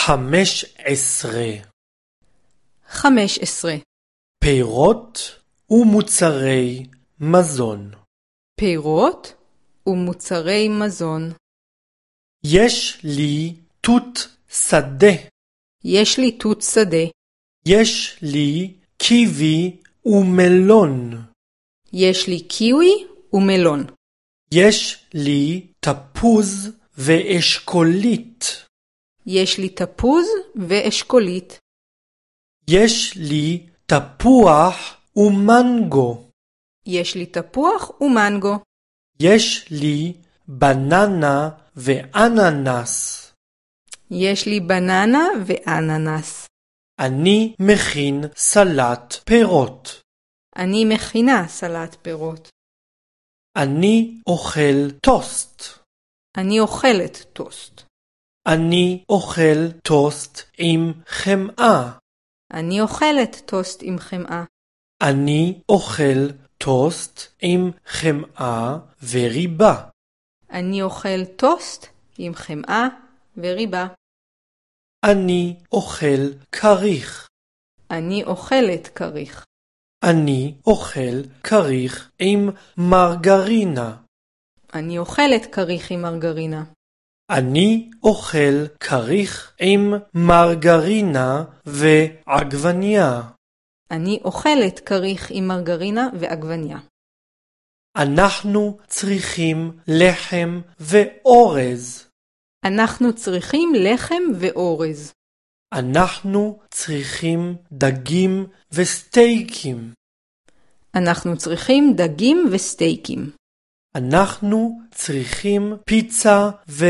15. 15. פירות ומוצרי מזון. פירות ומוצרי מזון. יש לי תות שדה. יש לי תות שדה. יש לי קיווי ומלון. יש לי קיווי ומלון. יש לי תפוז ואשכולית. יש לי תפוז ואשכולית. יש לי תפוח ומנגו. יש לי תפוח ומנגו. יש לי בננה ואננס. יש לי בננה ואננס. אני מכין סלט פירות. אני מכינה סלט פירות. אני אוכל טוסט. אני אוכלת טוסט. אני אוכל טוסט עם חמאה. אני אוכלת טוסט עם חמאה. אני אוכל טוסט עם חמאה וריבה. אני אוכל טוסט עם חמאה וריבה. אני אוכל כריך. אני אוכלת כריך. אני אוכל כריך עם מרגרינה. אני אוכלת כריך עם מרגרינה. אני אוכל כריך עם מרגרינה ועגבניה. אני אוכלת כריך עם מרגרינה ועגבניה. אנחנו צריכים לחם ואורז. אנחנו צריכים לחם ואורז. אנחנו צריכים דגים וסטייקים. אנחנו צריכים דגים וסטייקים. אנחנו צריכים פיצה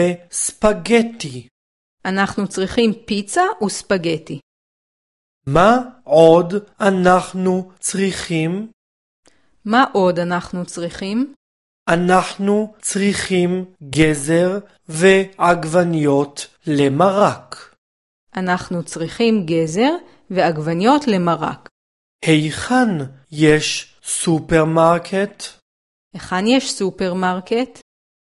וספגטי. אנחנו צריכים פיצה וספגטי. מה עוד אנחנו צריכים? מה עוד אנחנו צריכים? אנחנו צריכים גזר ועגבניות למרק. אנחנו צריכים גזר ועגבניות למרק. היכן יש סופרמרקט? היכן יש סופרמרקט?